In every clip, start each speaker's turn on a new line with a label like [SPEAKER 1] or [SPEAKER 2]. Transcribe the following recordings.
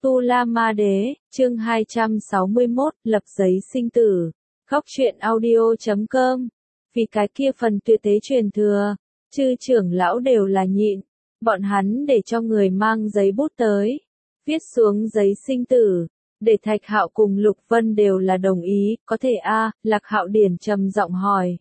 [SPEAKER 1] Tu La Ma Đế, chương 261, lập giấy sinh tử. Góc truyện audio.com. Vì cái kia phần tuyệt tế truyền thừa, chư trưởng lão đều là nhịn, bọn hắn để cho người mang giấy bút tới, viết xuống giấy sinh tử, để Thạch Hạo cùng Lục Vân đều là đồng ý, có thể a? Lạc Hạo Điển trầm giọng hỏi.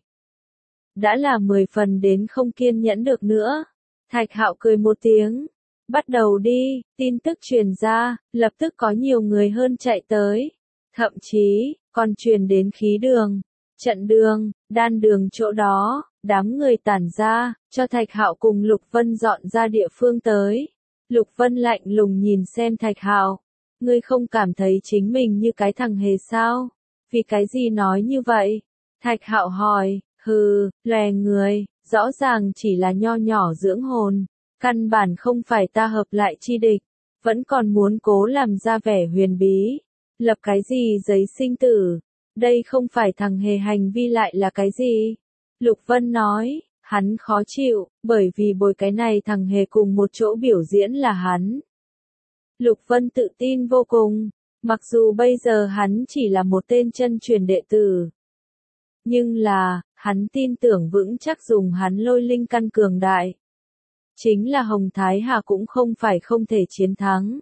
[SPEAKER 1] Đã là 10 phần đến không kiên nhẫn được nữa. Thạch Hạo cười một tiếng. Bắt đầu đi, tin tức truyền ra, lập tức có nhiều người hơn chạy tới. Thậm chí, còn truyền đến khí đường, trận đường, đan đường chỗ đó, đám người tản ra, cho Thạch Hạo cùng Lục Vân dọn ra địa phương tới. Lục Vân lạnh lùng nhìn xem Thạch Hạo. Ngươi không cảm thấy chính mình như cái thằng hề sao? Vì cái gì nói như vậy? Thạch Hạo hỏi, hừ, lòe người, rõ ràng chỉ là nho nhỏ dưỡng hồn. Căn bản không phải ta hợp lại chi địch, vẫn còn muốn cố làm ra vẻ huyền bí. Lập cái gì giấy sinh tử? Đây không phải thằng hề hành vi lại là cái gì? Lục Vân nói, hắn khó chịu, bởi vì bồi cái này thằng hề cùng một chỗ biểu diễn là hắn. Lục Vân tự tin vô cùng, mặc dù bây giờ hắn chỉ là một tên chân truyền đệ tử. Nhưng là, hắn tin tưởng vững chắc dùng hắn lôi linh căn cường đại. Chính là Hồng Thái Hà cũng không phải không thể chiến thắng.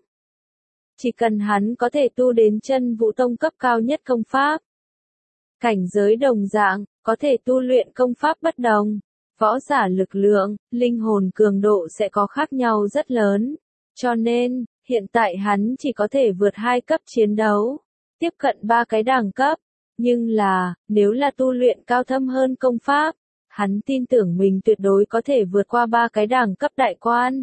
[SPEAKER 1] Chỉ cần hắn có thể tu đến chân vũ tông cấp cao nhất công pháp. Cảnh giới đồng dạng, có thể tu luyện công pháp bất đồng. Võ giả lực lượng, linh hồn cường độ sẽ có khác nhau rất lớn. Cho nên, hiện tại hắn chỉ có thể vượt 2 cấp chiến đấu. Tiếp cận 3 cái đẳng cấp. Nhưng là, nếu là tu luyện cao thâm hơn công pháp, hắn tin tưởng mình tuyệt đối có thể vượt qua 3 cái đẳng cấp đại quan.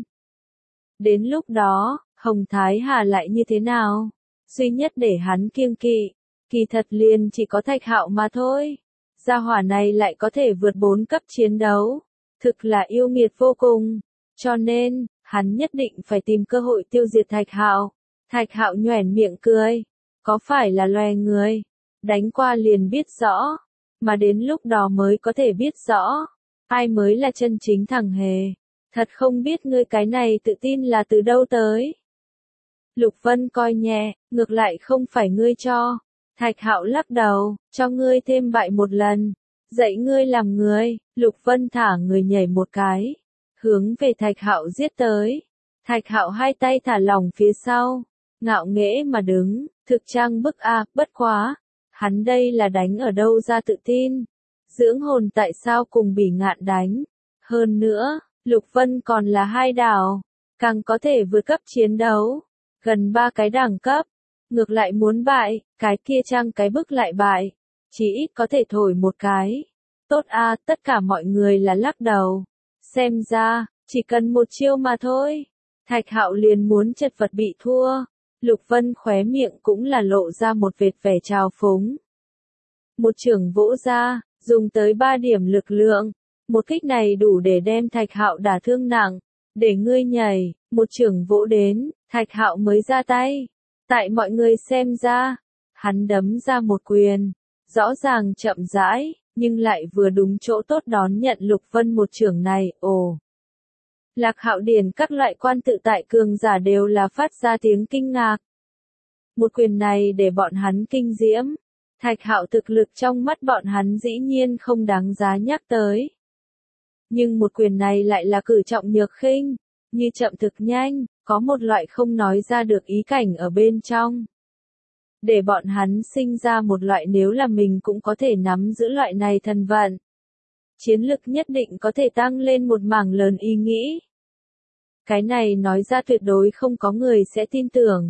[SPEAKER 1] Đến lúc đó, Hồng Thái Hà lại như thế nào? Duy nhất để hắn kiêng kỵ, kỳ thật liền chỉ có Thạch Hạo mà thôi. Gia hỏa này lại có thể vượt 4 cấp chiến đấu. Thực là yêu nghiệt vô cùng. Cho nên, hắn nhất định phải tìm cơ hội tiêu diệt Thạch Hạo. Thạch Hạo nhoẻn miệng cười. Có phải là loè người? Đánh qua liền biết rõ. Mà đến lúc đó mới có thể biết rõ. Ai mới là chân chính thằng hề. Thật không biết ngươi cái này tự tin là từ đâu tới. Lục Vân coi nhẹ, ngược lại không phải ngươi cho. Thạch Hạo lắc đầu, cho ngươi thêm bại một lần. Dạy ngươi làm người. Lục Vân thả người nhảy một cái. Hướng về Thạch Hạo giết tới. Thạch Hạo hai tay thả lỏng phía sau. Ngạo nghễ mà đứng, thực trang bức a, bất quá. Hắn đây là đánh ở đâu ra tự tin. Dưỡng hồn tại sao cùng Bỉ Ngạn đánh. Hơn nữa, Lục Vân còn là 2 đảo. Càng có thể vượt cấp chiến đấu. Gần 3 cái đẳng cấp. Ngược lại muốn bại, cái kia trang cái bức lại bại. Chỉ ít có thể thổi một cái. Tốt a, tất cả mọi người là lắc đầu. Xem ra, chỉ cần một chiêu mà thôi. Thạch Hạo liền muốn chật vật bị thua. Lục Vân khóe miệng cũng là lộ ra một vệt vẻ trào phúng. Một chưởng vỗ ra, dùng tới 3 điểm lực lượng. Một kích này đủ để đem Thạch Hạo đả thương nặng. Để ngươi nhảy, một chưởng vỗ đến, Thạch Hạo mới ra tay. Tại mọi người xem ra, hắn đấm ra một quyền. Rõ ràng chậm rãi, nhưng lại vừa đúng chỗ tốt đón nhận Lục Vân một chưởng này, ồ. Lạc Hạo Điển các loại quan tự tại cường giả đều là phát ra tiếng kinh ngạc. Một quyền này để bọn hắn kinh diễm. Thạch Hạo thực lực trong mắt bọn hắn dĩ nhiên không đáng giá nhắc tới. Nhưng một quyền này lại là cử trọng nhược khinh, như chậm thực nhanh, có một loại không nói ra được ý cảnh ở bên trong. Để bọn hắn sinh ra một loại nếu là mình cũng có thể nắm giữ loại này thần vận. Chiến lực nhất định có thể tăng lên một mảng lớn ý nghĩ. Cái này nói ra tuyệt đối không có người sẽ tin tưởng.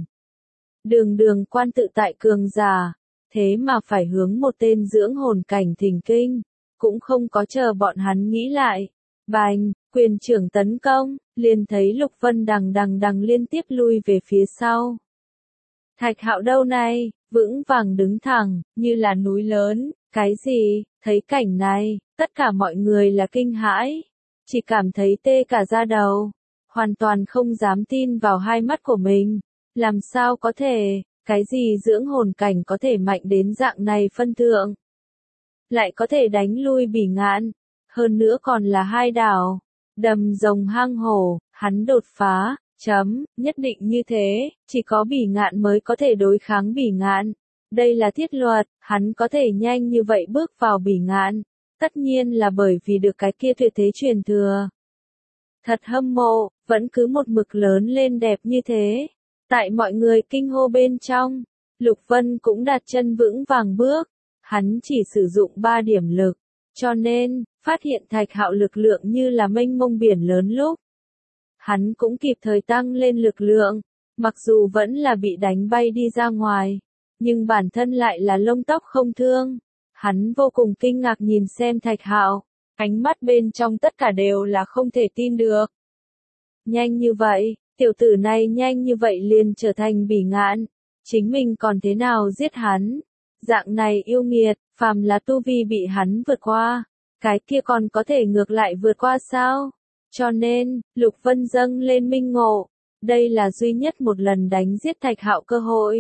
[SPEAKER 1] Đường quan tự tại cường giả, thế mà phải hướng một tên dưỡng hồn cảnh thỉnh kinh, cũng không có chờ bọn hắn nghĩ lại. Bành, quyền trưởng tấn công, liền thấy Lục Vân đằng liên tiếp lui về phía sau. Thạch Hạo đâu này, vững vàng đứng thẳng, như là núi lớn, cái gì, thấy cảnh này, tất cả mọi người là kinh hãi, chỉ cảm thấy tê cả da đầu, hoàn toàn không dám tin vào hai mắt của mình, làm sao có thể, cái gì dưỡng hồn cảnh có thể mạnh đến dạng này phân thượng, lại có thể đánh lui Bỉ Ngạn, hơn nữa còn là 2 đảo, đầm rồng hang hổ, hắn đột phá, Nhất định như thế, chỉ có Bỉ Ngạn mới có thể đối kháng Bỉ Ngạn. Đây là thiết luật, hắn có thể nhanh như vậy bước vào Bỉ Ngạn, tất nhiên là bởi vì được cái kia tuyệt thế truyền thừa. Thật hâm mộ, vẫn cứ một mực lớn lên đẹp như thế. Tại mọi người kinh hô bên trong, Lục Vân cũng đặt chân vững vàng bước, hắn chỉ sử dụng 3 điểm lực, cho nên, phát hiện Thạch Hạo lực lượng như là mênh mông biển lớn lúc. Hắn cũng kịp thời tăng lên lực lượng, mặc dù vẫn là bị đánh bay đi ra ngoài, nhưng bản thân lại là lông tóc không thương. Hắn vô cùng kinh ngạc nhìn xem Thạch Hạo, ánh mắt bên trong tất cả đều là không thể tin được. Nhanh như vậy, tiểu tử này nhanh như vậy liền trở thành Bỉ Ngạn, chính mình còn thế nào giết hắn? Dạng này yêu nghiệt, phàm là tu vi bị hắn vượt qua, cái kia còn có thể ngược lại vượt qua sao? Cho nên, Lục Vân dâng lên minh ngộ, đây là duy nhất một lần đánh giết Thạch Hạo cơ hội.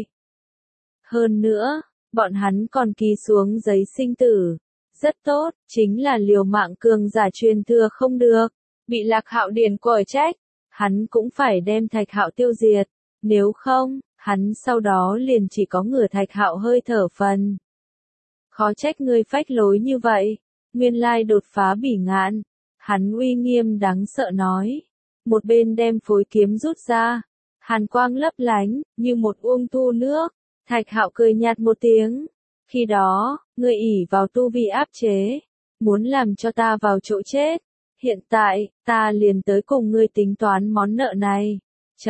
[SPEAKER 1] Hơn nữa, bọn hắn còn ký xuống giấy sinh tử. Rất tốt, chính là liều mạng cường giả truyền thừa không được, bị Lạc Hạo điền quở trách, hắn cũng phải đem Thạch Hạo tiêu diệt, nếu không, hắn sau đó liền chỉ có ngửa Thạch Hạo hơi thở phần. Khó trách ngươi phách lối như vậy, nguyên lai đột phá Bỉ Ngạn, hắn uy nghiêm đáng sợ nói, một bên đem phối kiếm rút ra, hàn quang lấp lánh, như một uông thu nước, Thạch Hạo cười nhạt một tiếng. Khi đó, ngươi ỷ vào tu vi áp chế, muốn làm cho ta vào chỗ chết. Hiện tại, ta liền tới cùng ngươi tính toán món nợ này.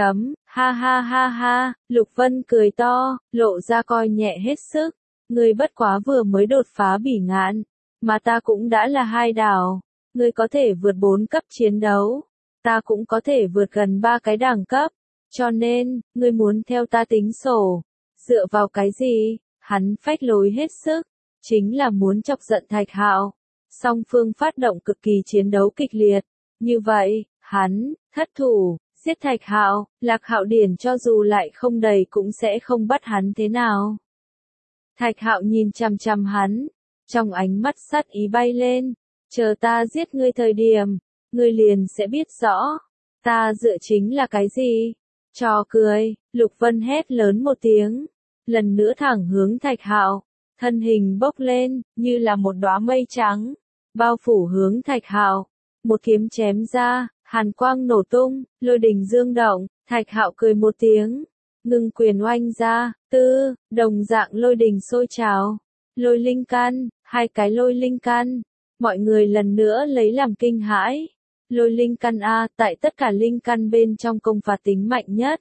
[SPEAKER 1] Ha ha ha ha, Lục Vân cười to, lộ ra coi nhẹ hết sức. Ngươi bất quá vừa mới đột phá Bỉ Ngạn, mà ta cũng đã là 2 đảo. Ngươi có thể vượt 4 cấp chiến đấu, ta cũng có thể vượt gần 3 cái đẳng cấp. Cho nên, ngươi muốn theo ta tính sổ, dựa vào cái gì? Hắn phách lối hết sức, chính là muốn chọc giận Thạch Hạo. Song phương phát động cực kỳ chiến đấu kịch liệt. Như vậy, hắn, thất thủ, giết Thạch Hạo, Lạc Hạo điển cho dù lại không đầy cũng sẽ không bắt hắn thế nào. Thạch Hạo nhìn chằm chằm hắn, trong ánh mắt sát ý bay lên, chờ ta giết ngươi thời điểm, ngươi liền sẽ biết rõ, ta dựa chính là cái gì. Trò cười, Lục Vân hét lớn một tiếng, lần nữa thẳng hướng Thạch Hạo, thân hình bốc lên, như là một đóa mây trắng, bao phủ hướng Thạch Hạo, một kiếm chém ra, hàn quang nổ tung, lôi đình dương động, Thạch Hạo cười một tiếng, ngưng quyền oanh ra, đồng dạng lôi đình sôi trào, lôi linh căn, 2 cái lôi linh căn, mọi người lần nữa lấy làm kinh hãi. Lôi linh căn A, tại tất cả linh căn bên trong công phạt tính mạnh nhất.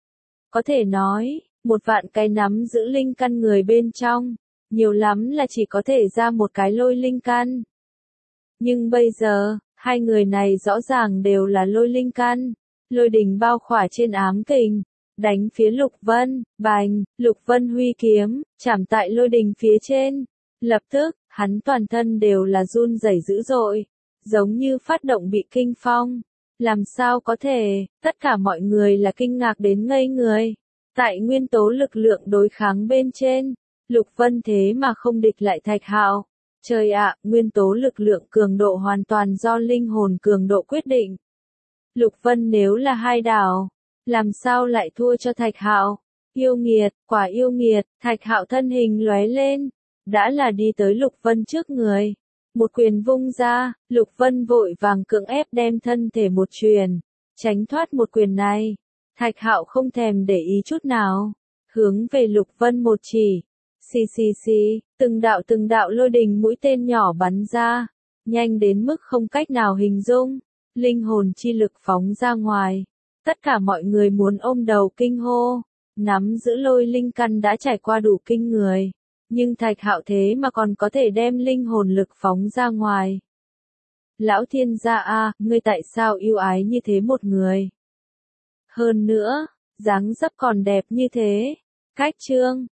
[SPEAKER 1] Có thể nói, 1 vạn cái nắm giữ linh căn người bên trong, nhiều lắm là chỉ có thể ra 1 cái lôi linh căn. Nhưng bây giờ, 2 người này rõ ràng đều là lôi linh căn, lôi đình bao khỏa trên ám kình, đánh phía Lục Vân, bành, Lục Vân huy kiếm, chạm tại lôi đình phía trên. Lập tức, hắn toàn thân đều là run rẩy dữ dội, giống như phát động bị kinh phong. Làm sao có thể, tất cả mọi người là kinh ngạc đến ngây người. Tại nguyên tố lực lượng đối kháng bên trên, Lục Vân thế mà không địch lại Thạch Hạo. Trời ạ, nguyên tố lực lượng cường độ hoàn toàn do linh hồn cường độ quyết định. Lục Vân nếu là 2 đảo, làm sao lại thua cho Thạch Hạo? Yêu nghiệt, quả yêu nghiệt, Thạch Hạo thân hình lóe lên, đã là đi tới Lục Vân trước người. Một quyền vung ra, Lục Vân vội vàng cưỡng ép đem thân thể một chuyền, tránh thoát một quyền này. Thạch Hạo không thèm để ý chút nào, hướng về Lục Vân một chỉ. Xì, từng đạo lôi đình mũi tên nhỏ bắn ra, nhanh đến mức không cách nào hình dung, linh hồn chi lực phóng ra ngoài. Tất cả mọi người muốn ôm đầu kinh hô, nắm giữ lôi linh căn đã trải qua đủ kinh người, nhưng Thạch Hạo thế mà còn có thể đem linh hồn lực phóng ra ngoài. Lão thiên gia a, ngươi tại sao yêu ái như thế một người? Hơn nữa, dáng dấp còn đẹp như thế. Cách chương